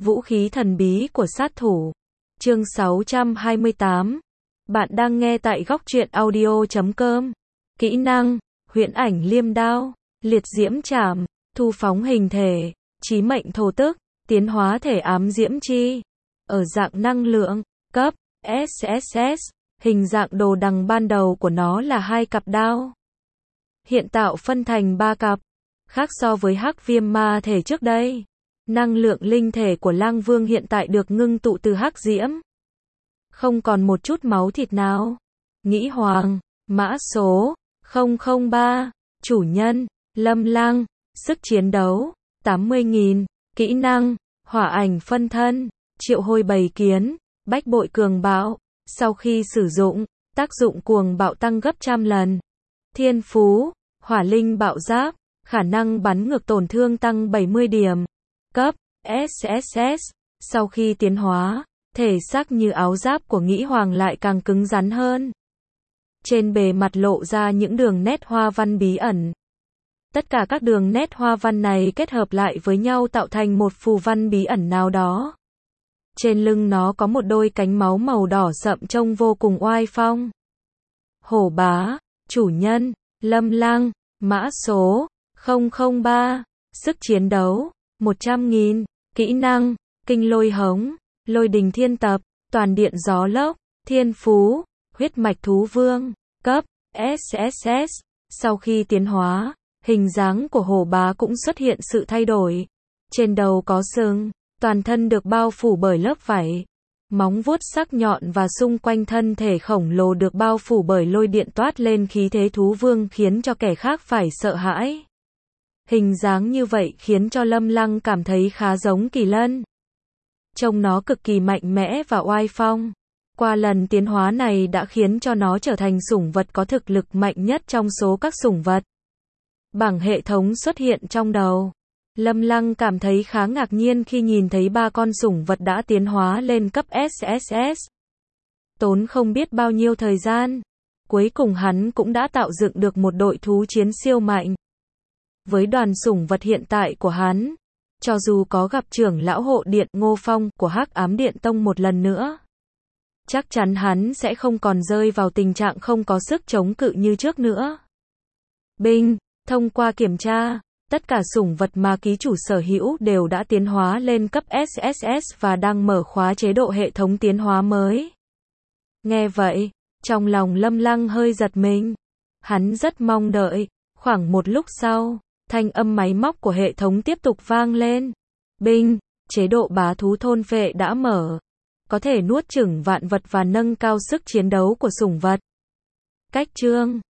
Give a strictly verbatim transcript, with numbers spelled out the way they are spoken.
Vũ khí thần bí của sát thủ. Chương sáu trăm hai mươi tám. Bạn đang nghe tại góc truyện audio chấm com. Kỹ năng: huyễn ảnh liêm đao, liệt diễm trảm, thu phóng hình thể, chí mệnh thổ tức, tiến hóa thể ám diễm chi. Ở dạng năng lượng, cấp ét ét ét, hình dạng đồ đằng ban đầu của nó là hai cặp đao. Hiện tạo phân thành ba cặp, khác so với hắc viêm ma thể trước đây. Năng lượng linh thể của Lang Vương hiện tại được ngưng tụ từ hắc diễm. Không còn một chút máu thịt nào. Nghĩ Hoàng, mã số không không ba, chủ nhân, Lâm Lang, sức chiến đấu, tám mươi nghìn, kỹ năng, hỏa ảnh phân thân, triệu hồi bầy kiến, bách bội cường bạo, sau khi sử dụng, tác dụng cuồng bạo tăng gấp trăm lần. Thiên phú, hỏa linh bạo giáp, khả năng bắn ngược tổn thương tăng bảy mươi điểm. Cấp ét ét ét, sau khi tiến hóa, thể xác như áo giáp của Nghĩ Hoàng lại càng cứng rắn hơn. Trên bề mặt lộ ra những đường nét hoa văn bí ẩn. Tất cả các đường nét hoa văn này kết hợp lại với nhau tạo thành một phù văn bí ẩn nào đó. Trên lưng nó có một đôi cánh máu màu đỏ sậm trông vô cùng oai phong. Hổ bá, chủ nhân, Lâm Lang, mã số không không ba, sức chiến đấu, một trăm nghìn, kỹ năng, kinh lôi hống, lôi đình thiên tập, toàn điện gió lốc, thiên phú, huyết mạch thú vương, cấp ét ét ét, sau khi tiến hóa, hình dáng của hổ bá cũng xuất hiện sự thay đổi. Trên đầu có sừng, toàn thân được bao phủ bởi lớp vảy, móng vuốt sắc nhọn và xung quanh thân thể khổng lồ được bao phủ bởi lôi điện toát lên khí thế thú vương khiến cho kẻ khác phải sợ hãi. Hình dáng như vậy khiến cho Lâm Lang cảm thấy khá giống kỳ lân. Trông nó cực kỳ mạnh mẽ và oai phong. Qua lần tiến hóa này đã khiến cho nó trở thành sủng vật có thực lực mạnh nhất trong số các sủng vật. Bảng hệ thống xuất hiện trong đầu. Lâm Lang cảm thấy khá ngạc nhiên khi nhìn thấy ba con sủng vật đã tiến hóa lên cấp ét ét ét. Tốn không biết bao nhiêu thời gian, cuối cùng hắn cũng đã tạo dựng được một đội thú chiến siêu mạnh. Với đoàn sủng vật hiện tại của hắn, cho dù có gặp trưởng lão hộ điện Ngô Phong của Hắc Ám Điện Tông một lần nữa, chắc chắn hắn sẽ không còn rơi vào tình trạng không có sức chống cự như trước nữa. Binh, thông qua kiểm tra, tất cả sủng vật mà ký chủ sở hữu đều đã tiến hóa lên cấp ét ét ét và đang mở khóa chế độ hệ thống tiến hóa mới. Nghe vậy, trong lòng Lâm Lang hơi giật mình. Hắn rất mong đợi. Khoảng một lúc sau, thanh âm máy móc của hệ thống tiếp tục vang lên. Binh, chế độ bá thú thôn phệ đã mở. Có thể nuốt chửng vạn vật và nâng cao sức chiến đấu của sủng vật. Cách chương